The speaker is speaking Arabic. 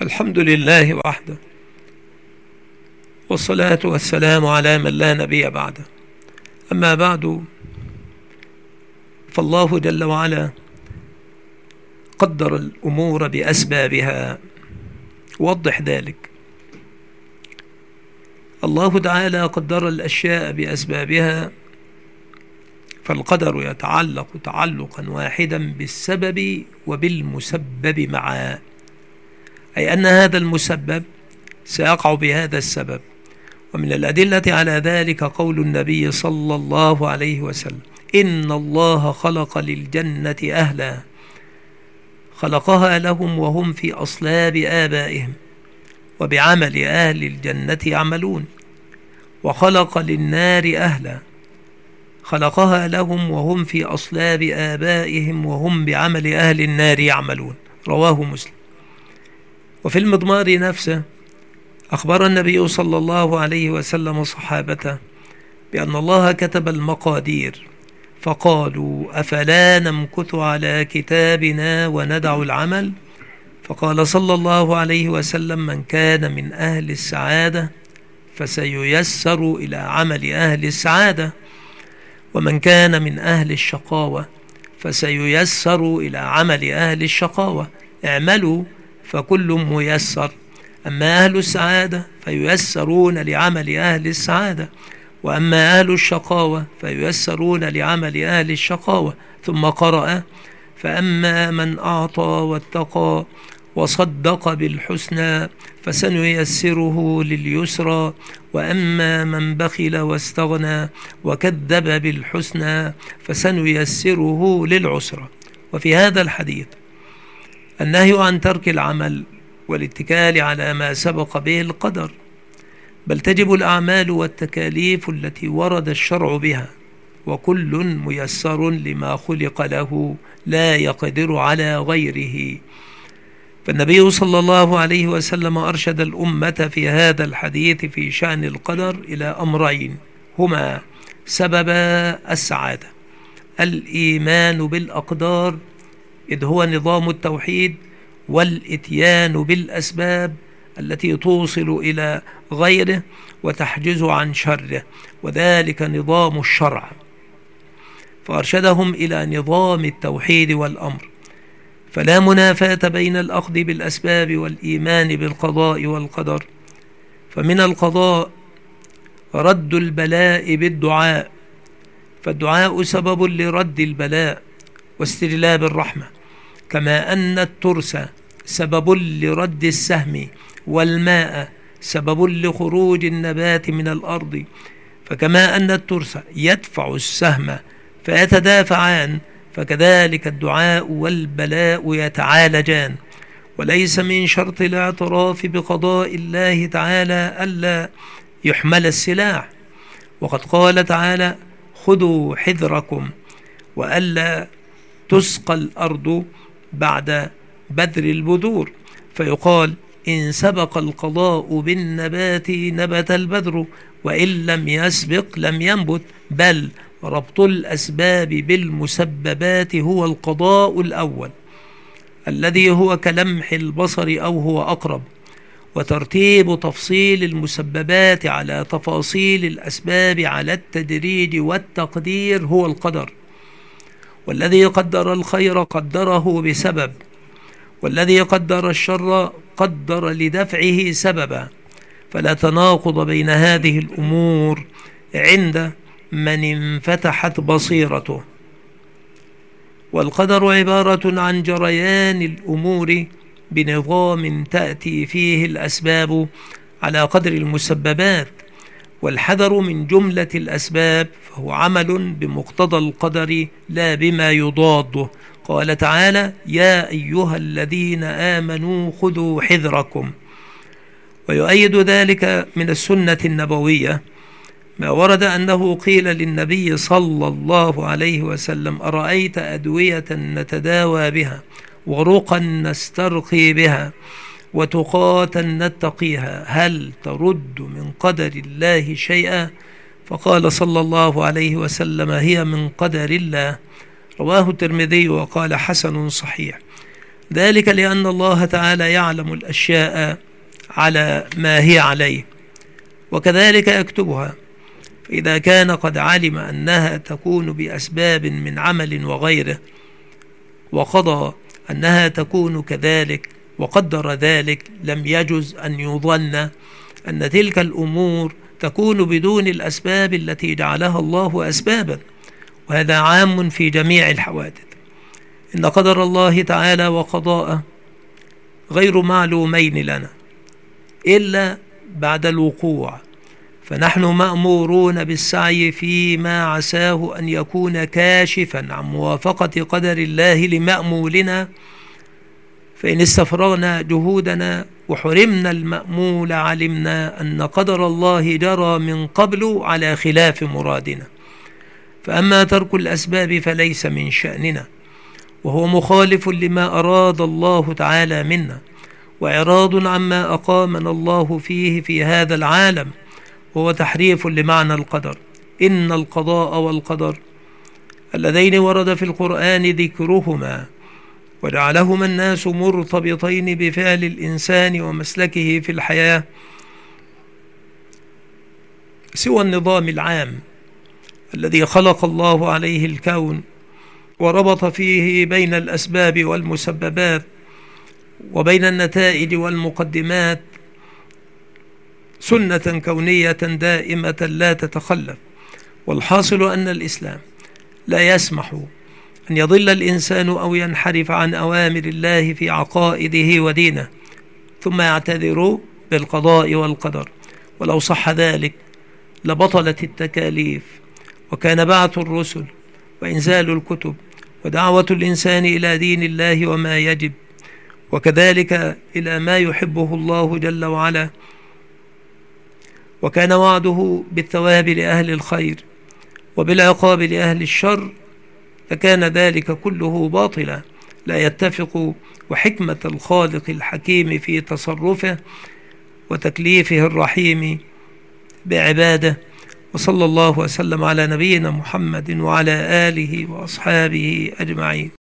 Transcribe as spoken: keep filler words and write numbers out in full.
الحمد لله وحده، والصلاة والسلام على من لا نبي بعده. أما بعد، فالله جل وعلا قدر الأمور بأسبابها. وضح ذلك. الله تعالى قدر الأشياء بأسبابها، فالقدر يتعلق تعلقا واحدا بالسبب وبالمسبب معا، أي أن هذا المسبب سيقع بهذا السبب. ومن الأدلة على ذلك قول النبي صلى الله عليه وسلم: إن الله خلق للجنة أهلا، خلقها لهم وهم في أصلاب آبائهم، وبعمل أهل الجنة يعملون. وخلق للنار أهلا، خلقها لهم وهم في أصلاب آبائهم، وهم بعمل أهل النار يعملون. رواه مسلم. وفي المضمار نفسه أخبر النبي صلى الله عليه وسلم صحابته بأن الله كتب المقادير، فقالوا: أفلا نمكث على كتابنا وندع العمل؟ فقال صلى الله عليه وسلم: من كان من أهل السعادة فسييسر إلى عمل أهل السعادة، ومن كان من أهل الشقاوة فسييسر إلى عمل أهل الشقاوة. اعملوا فكل ميسر. أما أهل السعادة فييسرون لعمل أهل السعادة، وأما أهل الشقاوة فييسرون لعمل أهل الشقاوة. ثم قرأ: فأما من أعطى واتقى وصدق بالحسنى فسنيسره لليسرى، وأما من بخل واستغنى وكذب بالحسنى فسنيسره للعسرى. وفي هذا الحديث النهي عن ترك العمل والاتكال على ما سبق به القدر، بل تجب الأعمال والتكاليف التي ورد الشرع بها، وكل ميسر لما خلق له لا يقدر على غيره. فالنبي صلى الله عليه وسلم أرشد الأمة في هذا الحديث في شأن القدر إلى أمرين هما سبب السعادة: الإيمان بالأقدار، إذ هو نظام التوحيد، والإتيان بالأسباب التي توصل إلى غيره وتحجز عن شره، وذلك نظام الشرع. فأرشدهم إلى نظام التوحيد والأمر، فلا منافاة بين الأخذ بالأسباب والإيمان بالقضاء والقدر. فمن القضاء رد البلاء بالدعاء، فالدعاء سبب لرد البلاء واستجلاب الرحمة، كما أن الترس سبب لرد السهم، والماء سبب لخروج النبات من الأرض. فكما أن الترس يدفع السهم فيتدافعان، فكذلك الدعاء والبلاء يتعالجان. وليس من شرط الاعتراف بقضاء الله تعالى ألا يحمل السلاح، وقد قال تعالى: خذوا حذركم، وألا تسقى الأرض بعد بذر البذور، فيقال: إن سبق القضاء بالنبات نبت البذر، وإن لم يسبق لم ينبت. بل ربط الأسباب بالمسببات هو القضاء الأول، الذي هو كلمح البصر أو هو أقرب، وترتيب تفصيل المسببات على تفاصيل الأسباب على التدريج والتقدير هو القدر. والذي قدر الخير قدره بسبب، والذي قدر الشر قدر لدفعه سببا، فلا تناقض بين هذه الأمور عند من انفتحت بصيرته. والقدر عبارة عن جريان الأمور بنظام تأتي فيه الأسباب على قدر المسببات، والحذر من جملة الأسباب فهو عمل بمقتضى القدر لا بما يضاده. قال تعالى: يا أيها الذين آمنوا خذوا حذركم. ويؤيد ذلك من السنة النبوية ما ورد أنه قيل للنبي صلى الله عليه وسلم: أرأيت أدوية نتداوى بها، ورقا نسترقي بها، وتقاة نتقيها، هل ترد من قدر الله شيئا؟ فقال صلى الله عليه وسلم: هي من قدر الله. رواه الترمذي وقال: حسن صحيح. ذلك لأن الله تعالى يعلم الأشياء على ما هي عليه، وكذلك يكتبها. فإذا كان قد علم أنها تكون بأسباب من عمل وغيره، وقضى أنها تكون كذلك وقدر ذلك، لم يجز أن يظن أن تلك الأمور تكون بدون الأسباب التي جعلها الله أسبابا، وهذا عام في جميع الحوادث. إن قدر الله تعالى وقضاءه غير معلومين لنا إلا بعد الوقوع، فنحن مأمورون بالسعي فيما عساه أن يكون كاشفا عن موافقة قدر الله لمأمولنا. فإن استفرغنا جهودنا وحرمنا المأمول، علمنا أن قدر الله جرى من قبل على خلاف مرادنا. فأما ترك الأسباب فليس من شأننا، وهو مخالف لما أراد الله تعالى منا، وإعراض عما أقامنا الله فيه في هذا العالم، وهو تحريف لمعنى القدر. إن القضاء والقدر اللذين ورد في القرآن ذكرهما وجعلهما الناس مرتبطين بفعل الإنسان ومسلكه في الحياة، سوى النظام العام الذي خلق الله عليه الكون وربط فيه بين الأسباب والمسببات وبين النتائج والمقدمات سنة كونية دائمة لا تتخلف. والحاصل أن الإسلام لا يسمح أن يضل الإنسان أو ينحرف عن أوامر الله في عقائده ودينه ثم يعتذر بالقضاء والقدر. ولو صح ذلك لبطلت التكاليف، وكان بعث الرسل وإنزال الكتب ودعوة الإنسان إلى دين الله وما يجب، وكذلك إلى ما يحبه الله جل وعلا، وكان وعده بالثواب لأهل الخير وبالعقاب لأهل الشر، فكان ذلك كله باطلا لا يتفق وحكمة الخالق الحكيم في تصرفه وتكليفه الرحيم بعباده. وصلى الله وسلم على نبينا محمد وعلى آله وأصحابه أجمعين.